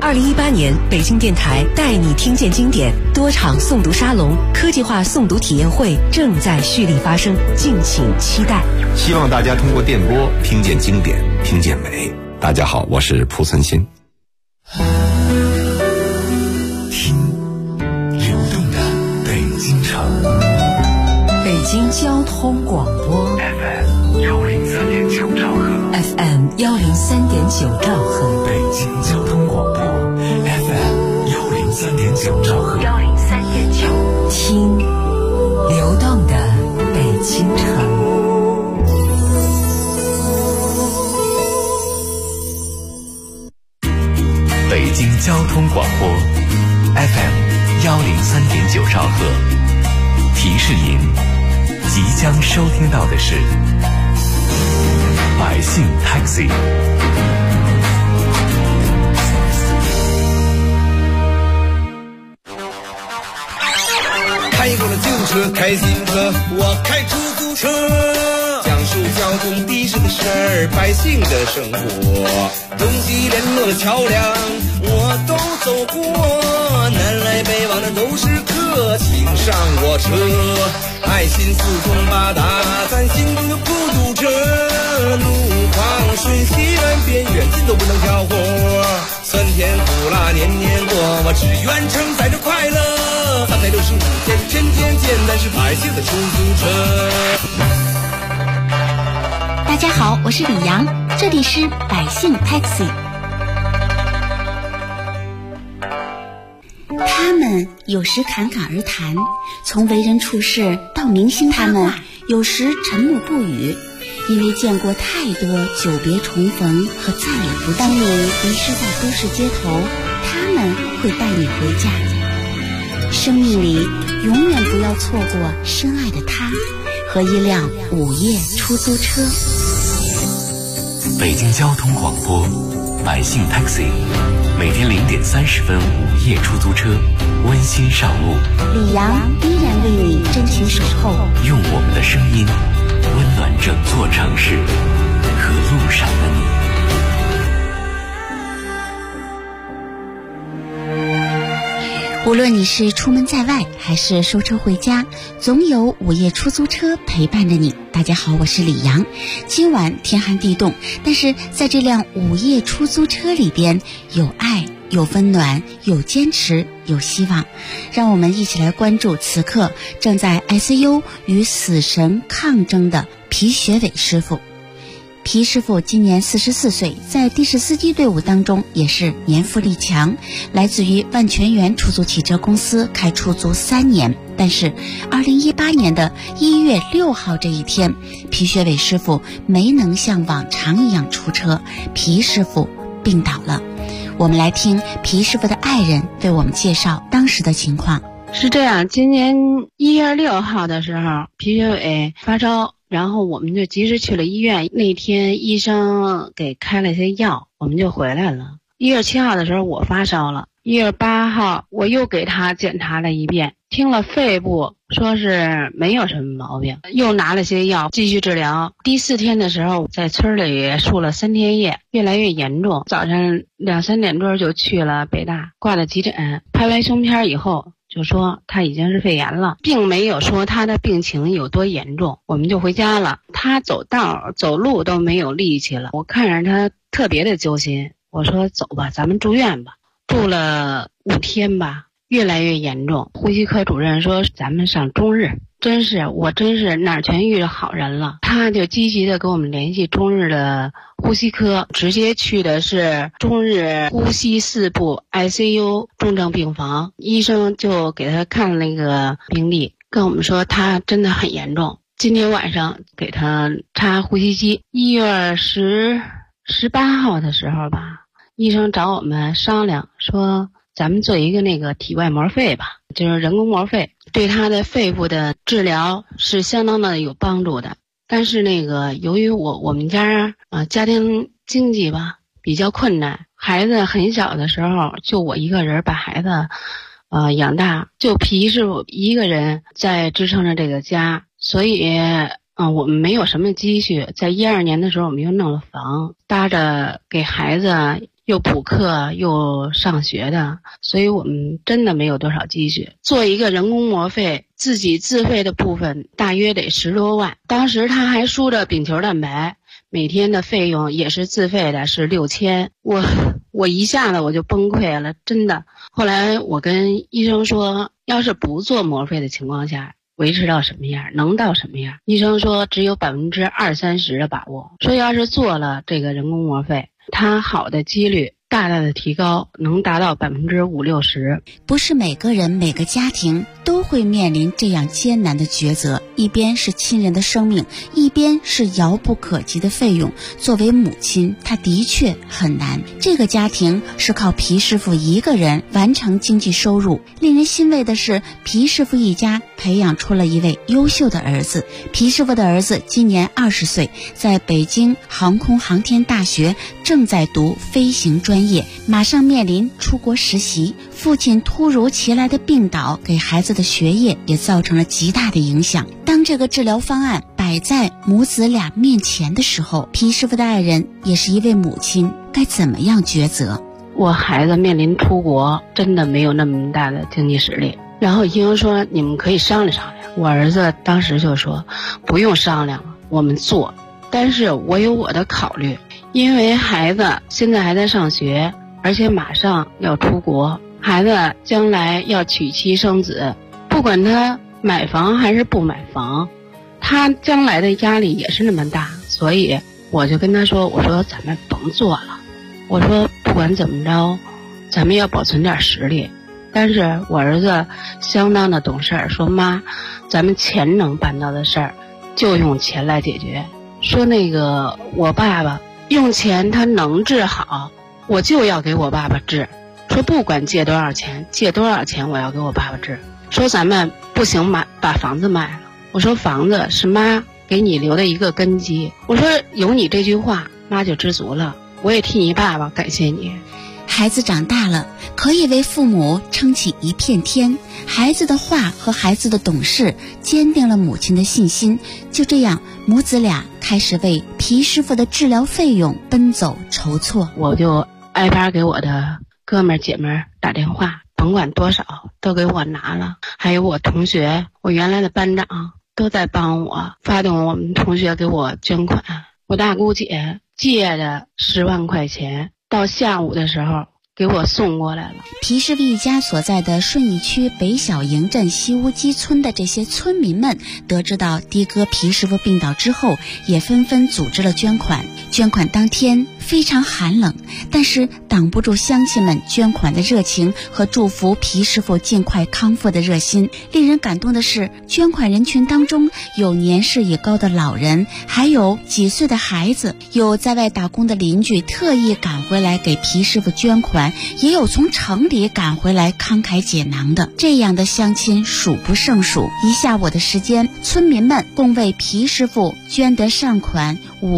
2018年，北京电台带你听见经典多场诵读沙龙、科技化诵读体验会正在蓄力发生，敬请期待。 希望大家通过电波听见经典，听见美。大家好，我是蒲存昕。 听流动的北京城， 北京交通广播 FM103.9兆赫 ，FM103.9兆赫， 北京交通广播 FM103.9兆赫 ，103.9，听流动的北京城。 北京交通广播 FM103.9兆赫，提示您即将收听到的是百姓 Taxi。 开过了救护车，开自行车，我开出租车，讲述交通的士的事儿，百姓的生活，东西联络的桥梁我都走过，南来北往的都是客，请上我车，爱心四通八达，咱心中的孤独车，路况瞬息万变，远近都不能挑活，酸甜苦辣年年过，我只愿承载着快乐，365天，天天见，咱是百姓的出租车。 大家好，我是李阳，这里是百姓 Taxi。 他们有时侃侃而谈，从为人处事到明星他们有时沉默不语，因为见过太多久别重逢和再也不见。当你迷失在都市街头，他们会带你回家。生命里永远不要错过深爱的他和一辆午夜出租车。 北京交通广播百姓 Taxi， 每天0点30分午夜出租车温馨上路， 李阳依然为你真情守候， 用我们的声音温暖整座城市和路上的你。 无论你是出门在外还是收车回家，总有午夜出租车陪伴着你。大家好，我是李阳。今晚天寒地冻，但是在这辆午夜出租车里边，有爱，有温暖，有坚持，有希望。让我们一起来关注此刻正在 ICU 与死神抗争的皮学伟师傅。皮师傅今年44岁，在的士司机队伍当中也是年富力强，来自于万全源出租汽车公司，开出租3年。但是2018年的1月6号这一天，皮学伟师傅没能像往常一样出车，皮师傅病倒了。我们来听皮师傅的爱人为我们介绍当时的情况。 是这样，今年1月6号的时候，皮学伟发烧，然后我们就及时去了医院。那天医生给开了些药，我们就回来了。1月7号的时候我发烧了，1月8号我又给他检查了一遍，听了肺部说是没有什么毛病，又拿了些药继续治疗。第4天的时候在村里输了3天液，越来越严重，早上2、3点钟就去了北大，挂了急诊，拍完胸片以后就说他已经是肺炎了，并没有说他的病情有多严重，我们就回家了。他走道走路都没有力气了，我看着他特别的揪心，我说走吧，咱们住院吧。住了5天吧，越来越严重。呼吸科主任说咱们上中日，我真是哪儿全遇着好人了。他就积极的跟我们联系中日的呼吸科，直接去的是中日呼吸4部 ICU 重症病房，医生就给他看那个病历，跟我们说他真的很严重。今天晚上给他插呼吸机。1月18号的时候吧，医生找我们商量说咱们做一个那个体外膜肺吧，就是人工膜肺，对他的肺部的治疗是相当的有帮助的。但是那个由于我们家家庭经济吧比较困难，孩子很小的时候就我一个人把孩子养大，就皮师傅一个人在支撑着这个家，所以我们没有什么积蓄。在12年的时候我们又弄了房，搭着给孩子又补课又上学的，所以我们真的没有多少积蓄。做一个人工膜肺，自己自费的部分大约得10多万。当时他还输着丙球蛋白，每天的费用也是自费的，是6000。我一下子我就崩溃了，真的。后来我跟医生说，要是不做膜肺的情况下，维持到什么样，能到什么样？医生说只有20-30%的把握，说要是做了这个人工膜肺，它好的几率大大的提高，能达到50-60%。 不是每个人每个家庭都会面临这样艰难的抉择，一边是亲人的生命，一边是遥不可及的费用。作为母亲，她的确很难。这个家庭是靠皮师傅一个人完成经济收入。令人欣慰的是，皮师傅一家培养出了一位优秀的儿子。皮师傅的儿子今年20岁，在北京航空航天大学正在读飞行专业，马上面临出国实习。父亲突如其来的病倒，给孩子的学业也造成了极大的影响。当这个治疗方案摆在母子俩面前的时候，皮师傅的爱人也是一位母亲，该怎么样抉择？ 我孩子面临出国，真的没有那么大的经济实力。然后医生说你们可以商量商量。我儿子当时就说不用商量了，我们做。但是我有我的考虑，因为孩子现在还在上学，而且马上要出国，孩子将来要娶妻生子，不管他买房还是不买房，他将来的压力也是那么大。所以我就跟他说，我说咱们甭做了，我说不管怎么着，咱们要保存点实力。但是我儿子相当的懂事，说妈，咱们钱能办到的事儿就用钱来解决。说那个我爸爸用钱他能治好，我就要给我爸爸治。说不管借多少钱，我要给我爸爸治。说咱们不行把房子卖了，我说房子是妈给你留的一个根基，我说有你这句话妈就知足了，我也替你爸爸感谢你。 孩子长大了，可以为父母撑起一片天。孩子的话和孩子的懂事坚定了母亲的信心。就这样，母子俩开始为皮师傅的治疗费用奔走筹措。 我就挨班给我的哥们儿姐们儿打电话，甭管多少都给我拿了。还有我同学，我原来的班长都在帮我发动我们同学给我捐款。我大姑姐借的10万块钱，到下午的时候给我送过来了。 皮师傅一家所在的顺义区北小营镇西屋基村的这些村民们，得知到的哥皮师傅病倒之后，也纷纷组织了捐款。捐款当天非常寒冷，但是挡不住乡亲们捐款的热情和祝福皮师傅尽快康复的热心。令人感动的是，捐款人群当中有年事已高的老人，还有几岁的孩子，有在外打工的邻居特意赶回来给皮师傅捐款，也有从城里赶回来慷慨解囊的。这样的乡亲数不胜数。一下午的时间，村民们共为皮师傅捐得善款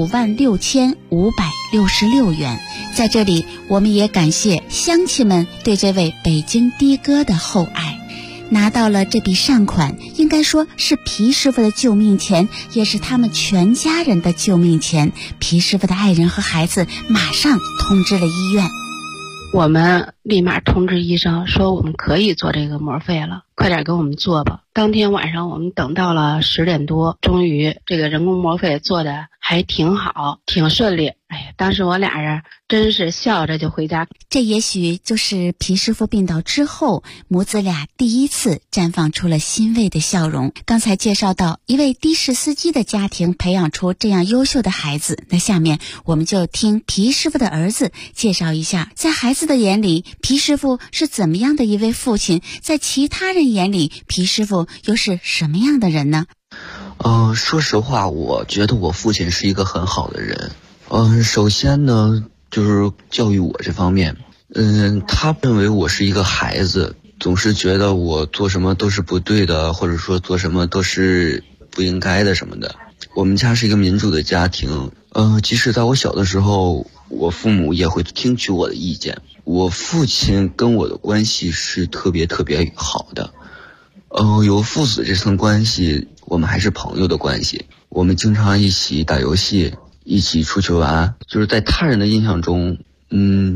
56566元。在这里，我们也感谢乡亲们对这位北京的哥的厚爱。拿到了这笔善款，应该说是皮师傅的救命钱，也是他们全家人的救命钱。皮师傅的爱人和孩子马上通知了医院。 我们立马通知医生说我们可以做这个膜肺了，快点给我们做吧。当天晚上我们等到了10点多，终于这个人工膜肺做的还挺好，挺顺利。当时我俩人真是笑着就回家。 这也许就是皮师傅病倒之后，母子俩第一次绽放出了欣慰的笑容。刚才介绍到一位的士司机的家庭培养出这样优秀的孩子，那下面我们就听皮师傅的儿子介绍一下，在孩子的眼里，皮师傅是怎么样的一位父亲，在其他人眼里，皮师傅又是什么样的人呢？ 说实话，我觉得我父亲是一个很好的人。首先呢，就是教育我这方面，他认为我是一个孩子，总是觉得我做什么都是不对的，或者说做什么都是不应该的什么的。我们家是一个民主的家庭，即使在我小的时候，我父母也会听取我的意见。我父亲跟我的关系是特别特别好的，有父子这层关系，我们还是朋友的关系。我们经常一起打游戏，一起出去玩。就是在他人的印象中，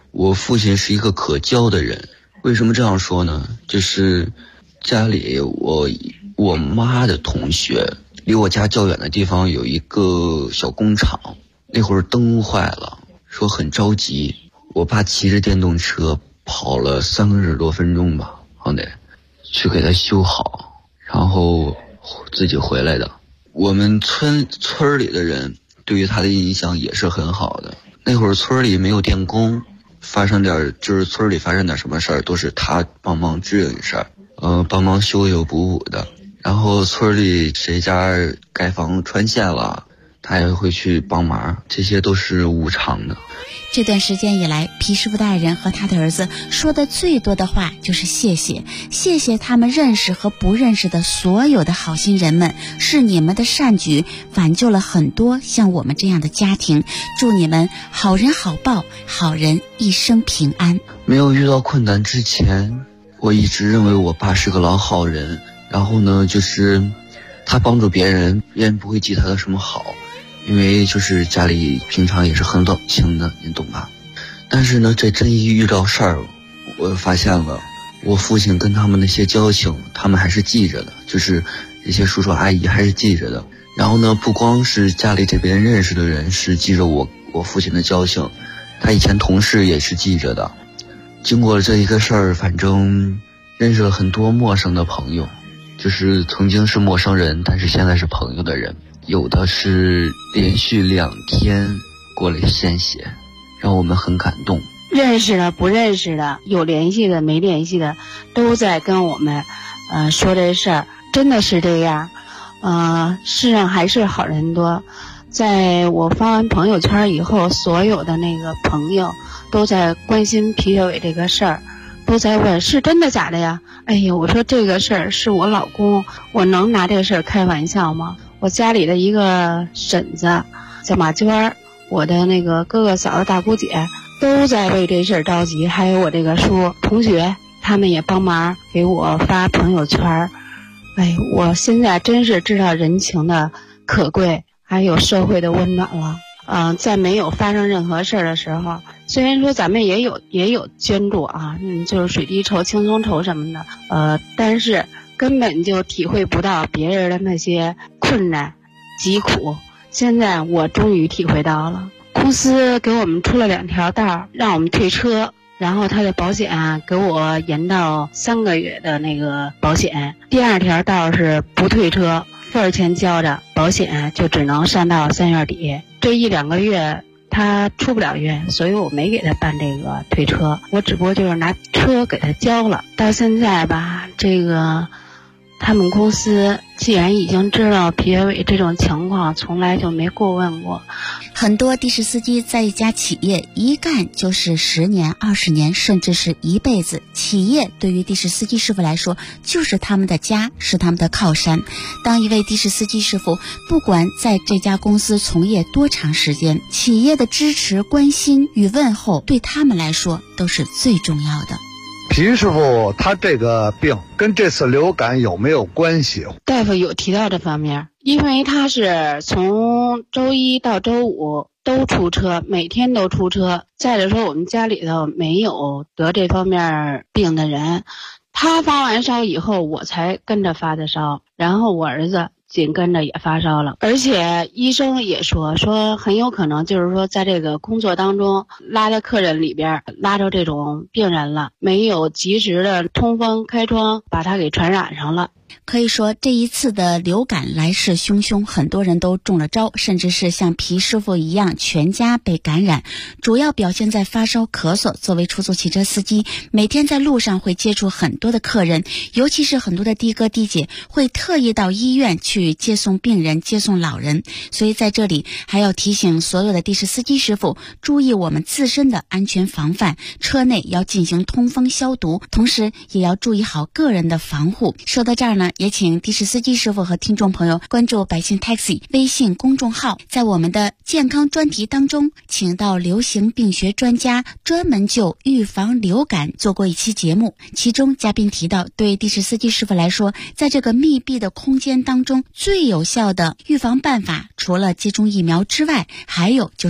我父亲是一个可交的人。为什么这样说呢？就是家里我妈的同学，离我家较远的地方有一个小工厂，那会儿灯坏了，说很着急，我爸骑着电动车跑了30多分钟吧，好得去给他修好，然后自己回来的。我们村里的人对于他的印象也是很好的。那会儿村里没有电工，就是村里发生点什么事儿，都是他帮忙支应一事儿，帮忙修修补补的。然后村里谁家盖房穿线了，他也会去帮忙，这些都是无偿的。 这段时间以来，皮师傅大人和他的儿子说的最多的话就是谢谢，谢谢他们认识和不认识的所有的好心人们，是你们的善举挽救了很多像我们这样的家庭，祝你们好人好报，好人一生平安。 没有遇到困难之前，我一直认为我爸是个老好人，然后呢，就是他帮助别人不会记他的什么好，因为就是家里平常也是很冷清的，你懂吧？但是呢，这真一遇到事儿，我发现了我父亲跟他们那些交情，他们还是记着的，就是这些叔叔阿姨还是记着的。然后呢，不光是家里这边认识的人是记着我父亲的交情，他以前同事也是记着的。经过了这一个事儿，反正认识了很多陌生的朋友，就是曾经是陌生人，但是现在是朋友的人。有的是连续2天过了献血，让我们很感动。 认识的不认识的，有联系的没联系的，都在跟我们说这事儿，真的是这样。世上还是好人多。在我发完朋友圈以后，所有的那个朋友都在关心皮学伟这个事儿，都在问是真的假的呀？哎呀，我说这个事儿是我老公，我能拿这个事儿开玩笑吗？我家里的一个婶子叫马娟儿，我的那个哥哥嫂子大姑姐都在为这事儿着急，还有我这个叔同学，他们也帮忙给我发朋友圈。哎，我现在真是知道人情的可贵，还有社会的温暖了。在没有发生任何事儿的时候，虽然说咱们也有捐助啊，就是水滴筹、轻松筹什么的，但是根本就体会不到别人的那些困难疾苦。现在我终于体会到了，公司给我们出了2条道，让我们退车，然后他的保险给我延到3个月的那个保险。第2条道是不退车，份钱交着，保险就只能上到3月底。这1-2个月他出不了院，所以我没给他办这个退车，我只不过就是拿车给他交了。到现在吧，这个他们公司既然已经知道皮学伟这种情况，从来就没过问过。 很多的士司机在一家企业一干就是10年、20年，甚至是一辈子。企业对于的士司机师傅来说，就是他们的家，是他们的靠山。当一位的士司机师傅，不管在这家公司从业多长时间，企业的支持、关心与问候，对他们来说都是最重要的。 皮师傅他这个病跟这次流感有没有关系？ 大夫有提到这方面，因为他是从周1到周5都出车，每天都出车。再者说我们家里头没有得这方面病的人，他发完烧以后我才跟着发的烧，然后我儿子紧跟着也发烧了，而且医生也说很有可能就是说在这个工作当中拉的客人里边拉着这种病人了，没有及时的通风开窗，把他给传染上了。 可以说这一次的流感来势汹汹，很多人都中了招，甚至是像皮师傅一样全家被感染，主要表现在发烧咳嗽。作为出租汽车司机，每天在路上会接触很多的客人，尤其是很多的的哥的姐会特意到医院去接送病人、接送老人。所以在这里还要提醒所有的的士司机师傅注意我们自身的安全防范，车内要进行通风消毒，同时也要注意好个人的防护。说到这儿呢，也请的士司机师傅和听众朋友关注百姓 Taxi 微信公众号，在我们的健康专题当中，请到流行病学专家专门就预防流感做过一期节目，其中嘉宾提到，对的士司机师傅来说，在这个密闭的空间当中，最有效的预防办法除了接种疫苗之外，还有就是要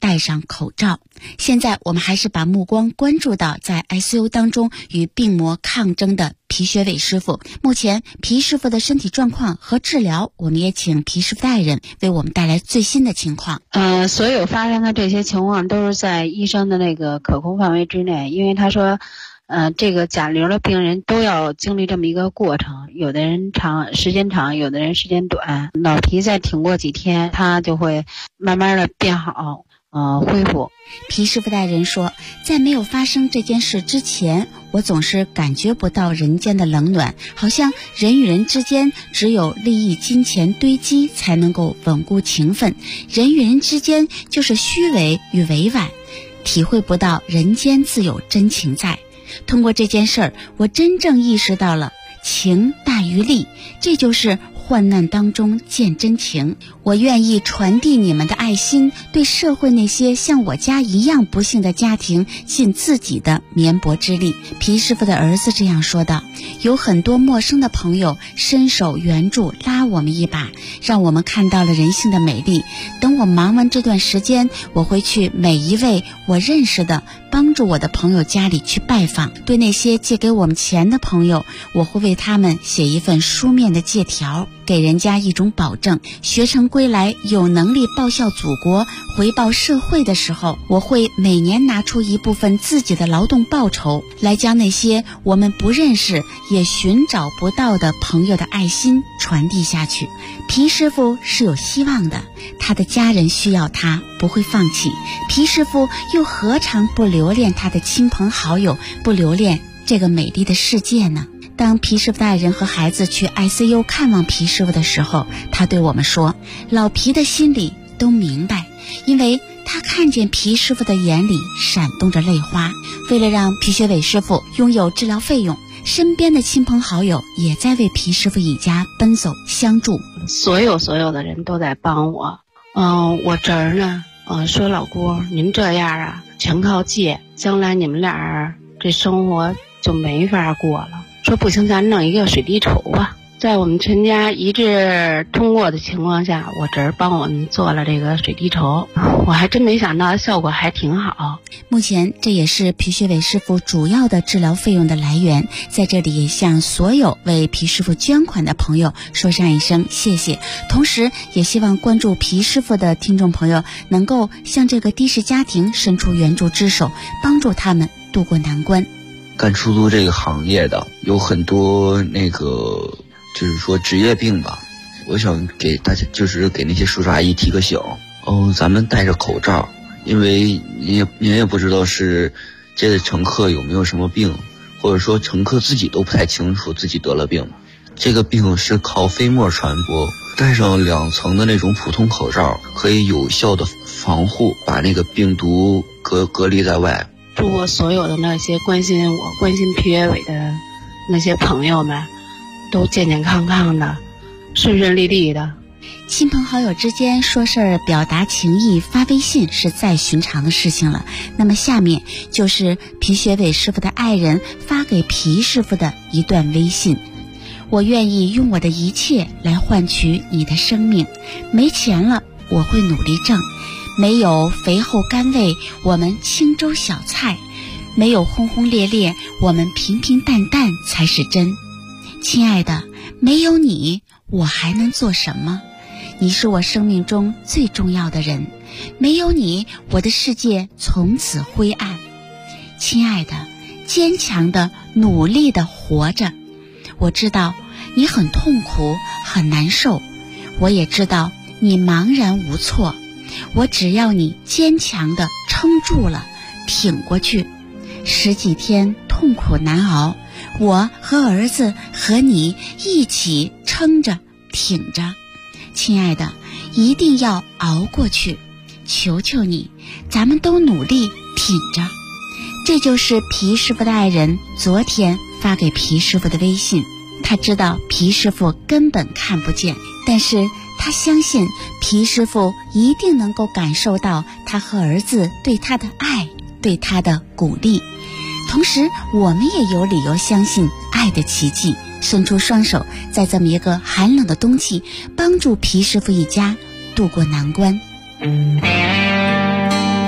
戴上口罩。现在我们还是把目光关注到在 ICU 当中与病魔抗争的皮学伟师傅。目前皮师傅的身体状况和治疗，我们也请皮师傅的爱人为我们带来最新的情况。 所有发生的这些情况都是在医生的那个可控范围之内，因为他说这个甲流的病人都要经历这么一个过程，有的人时间长，有的人时间短。老皮再挺过几天，他就会慢慢的变好，恢复。 皮师傅大人说，在没有发生这件事之前，我总是感觉不到人间的冷暖，好像人与人之间只有利益金钱堆积才能够稳固情分，人与人之间就是虚伪与委婉，体会不到人间自有真情在。通过这件事儿，我真正意识到了情大于利，这就是患难当中见真情。我愿意传递你们的爱心，对社会那些像我家一样不幸的家庭尽自己的绵薄之力。皮师傅的儿子这样说道。有很多陌生的朋友伸手援助，拉我们一把，让我们看到了人性的美丽。等我忙完这段时间，我会去每一位我认识的帮助我的朋友家里去拜访。对那些借给我们钱的朋友，我会为他们写一份书面的借条，给人家一种保证，学成归来有能力报效祖国回报社会的时候，我会每年拿出一部分自己的劳动报酬，来将那些我们不认识也寻找不到的朋友的爱心传递下去。皮师傅是有希望的，他的家人需要他，不会放弃。皮师傅又何尝不留恋他的亲朋好友，不留恋这个美丽的世界呢？当皮师傅大人和孩子去 ICU 看望皮师傅的时候，他对我们说，老皮的心里都明白，因为他看见皮师傅的眼里闪动着泪花。为了让皮学伟师傅拥有治疗费用，身边的亲朋好友也在为皮师傅一家奔走相助。 所有的人都在帮我。我侄儿呢，说老姑您这样啊，全靠借，将来你们俩这生活就没法过了。说不行，咱弄一个水滴筹吧。在我们全家一致通过的情况下，我侄儿帮我们做了这个水滴筹，我还真没想到效果还挺好。 目前这也是皮学伟师傅主要的治疗费用的来源，在这里也向所有为皮师傅捐款的朋友说上一声谢谢，同时也希望关注皮师傅的听众朋友能够向这个的士家庭伸出援助之手，帮助他们渡过难关。 干出租这个行业的有很多就是说职业病吧，我想给大家就是给那些叔叔阿姨提个醒咱们戴着口罩，因为您也不知道是这个乘客有没有什么病，或者说乘客自己都不太清楚自己得了病。这个病是靠飞沫传播，戴上2层的那种普通口罩可以有效的防护，把那个病毒隔离在外。 祝我所有的那些关心皮学伟的那些朋友们都健健康康的，顺顺利利的。 亲朋好友之间说事儿、表达情谊、发微信是再寻常的事情了。那么下面就是皮学伟师傅的爱人发给皮师傅的一段微信：我愿意用我的一切来换取你的生命，没钱了我会努力挣，没有肥厚甘味我们清粥小菜，没有轰轰烈烈我们平平淡淡才是真。亲爱的，没有你我还能做什么？你是我生命中最重要的人，没有你我的世界从此灰暗。亲爱的，坚强的努力的活着。我知道你很痛苦很难受，我也知道你茫然无措，我只要你坚强的撑住了，挺过去。10几天痛苦难熬，我和儿子和你一起撑着挺着。亲爱的，一定要熬过去，求求你，咱们都努力挺着。这就是皮师傅的爱人昨天发给皮师傅的微信。他知道皮师傅根本看不见，但是他相信皮师傅一定能够感受到他和儿子对他的爱，对他的鼓励。同时我们也有理由相信爱的奇迹，伸出双手，在这么一个寒冷的冬季，帮助皮师傅一家渡过难关。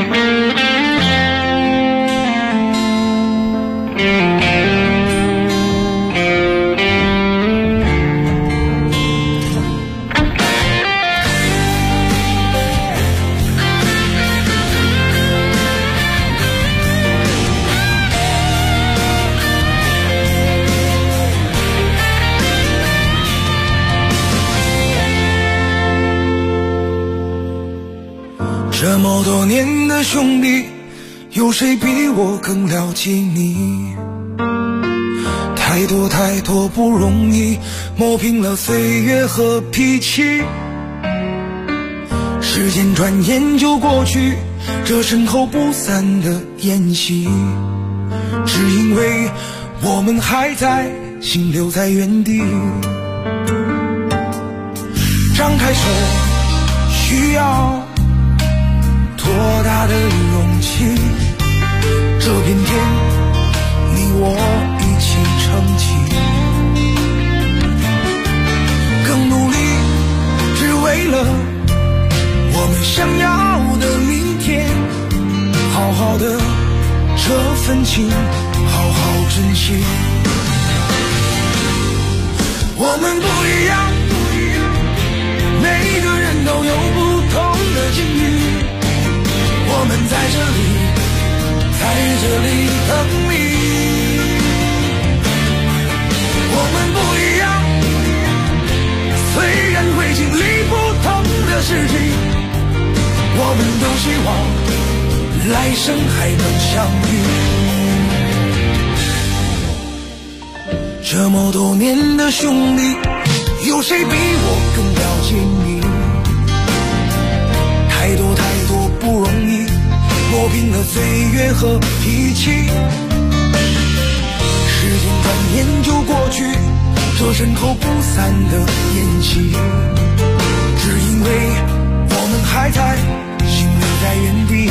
这么多年的兄弟，有谁比我更了解你？太多太多不容易，磨平了岁月和脾气。时间转眼就过去，这身后不散的宴席，只因为我们还在，心留在原地。张开手，需要多大的勇气？这片天，你我一起撑起，更努力，只为了我们想要的明天。好好的这份情，好好珍惜。我们不一样，每个人都有不同的境遇。我们在这里等你。我们不一样，虽然会经历不同的事情，我们都希望来生还能相遇。这么多年的兄弟，有谁比我更了解你？太多太多不容易，磨平了岁月和脾气。时间转眼就过去，这身后不散的宴席，只因为我们还在，心留在原地。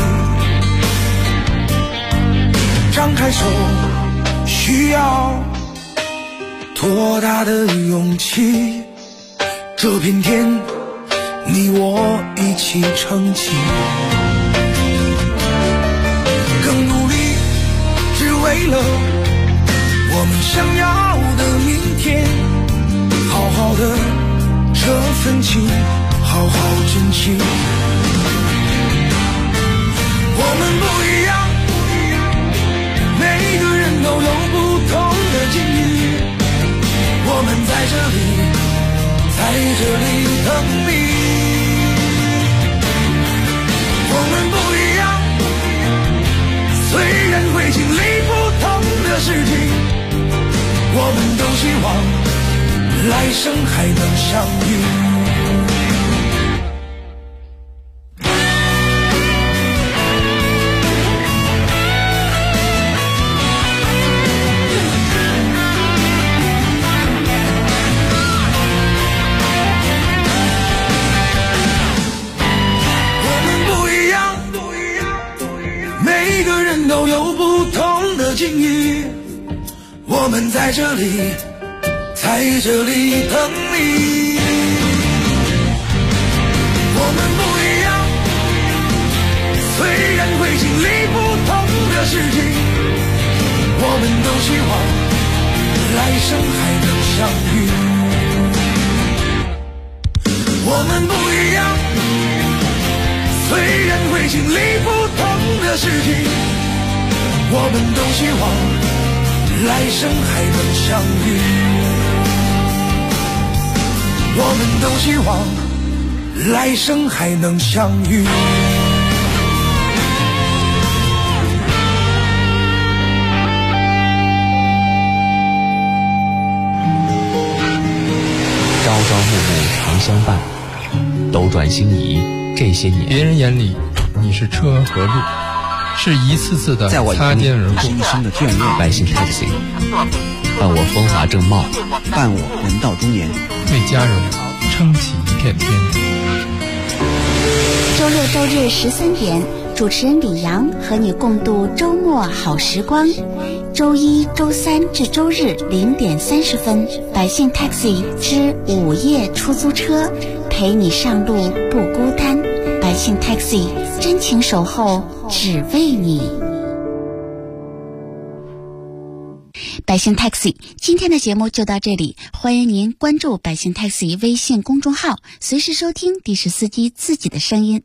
张开手，需要多大的勇气？这片天，你我一起撑起，更努力，只为了我们想要的明天。好好的这份情，好好珍惜。我们不一样，每个人都有不同的境遇。我们在这里等你。我们不一样，虽然会经历不同的事情，我们都希望来生还能相遇。都有不同的境遇，我们在这里等你。我们不一样，虽然会经历不同的事情，我们都希望来生还能相遇。我们不一样，虽然会经历不同的事情，我们都希望来生还能相遇。我们都希望来生还能相遇。 朝朝暮暮常相伴，斗转星移这些年， 别人眼里你是车和路，是一次次的擦肩而过。 是一生的眷恋。 百姓 taxi， 伴我风华正茂， 伴我人到中年， 为家人撑起一片天。 周六周日13点，主持人李阳和你共度周末好时光。周一、周三至周日0点30分，百姓 taxi 之午夜出租车，陪你上路不孤单。 百姓 Taxi 真情守候，只为你。百姓 Taxi 今天的节目就到这里，欢迎您关注百姓 Taxi 微信公众号，随时收听的士司机自己的声音。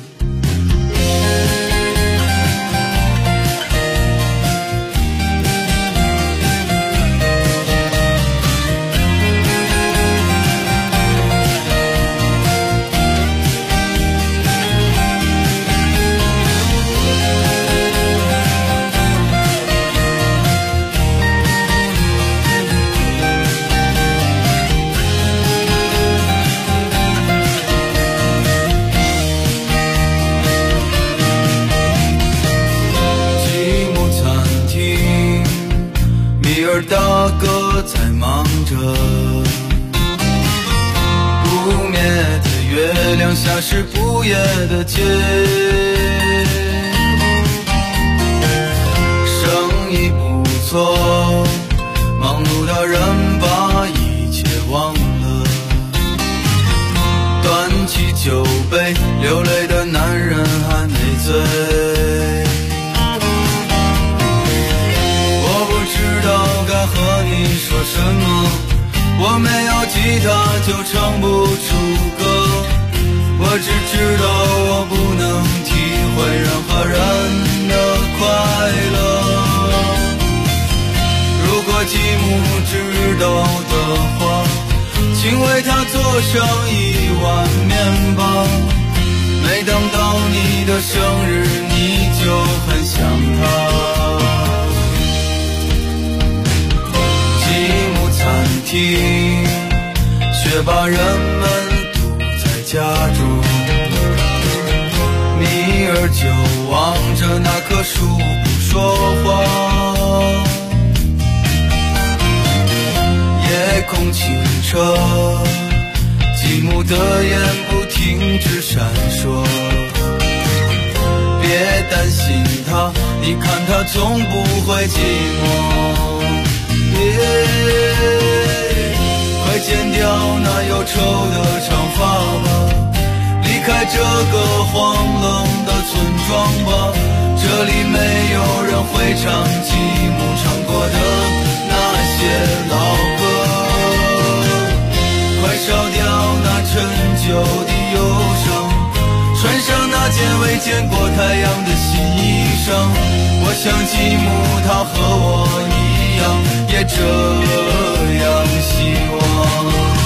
大哥在忙着，不灭的月亮下是不夜的街，生意不错，忙碌的人把一切忘了，端起酒杯，流泪的男人还没醉。知道该和你说什么，我没有吉他就唱不出歌，我只知道我不能体会任何人的快乐。如果继母知道的话，请为她做上一碗面包，每当到你的生日你就很想她。餐厅，却把人们堵在家中。米儿就望着那棵树不说话。夜空清澈，继母的眼不停止闪烁。别担心她，你看她从不会寂寞。快剪掉那忧愁的长发吧，离开这个荒冷的村庄吧，这里没有人会唱继母唱过的那些老歌。快烧掉那陈旧的忧伤，穿上那件未见过太阳的新衣裳。我想继母她和我一样，也这样希望。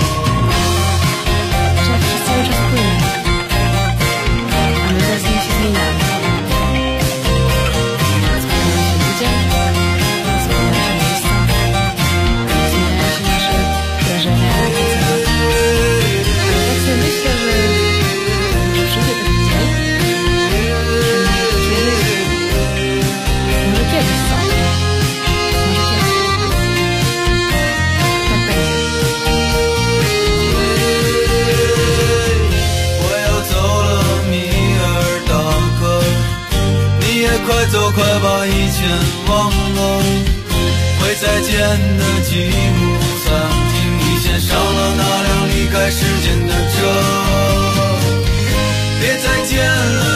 快走，快把以前忘了。会再见的继母，餐厅里先上了那辆离开时间的车。别再见了。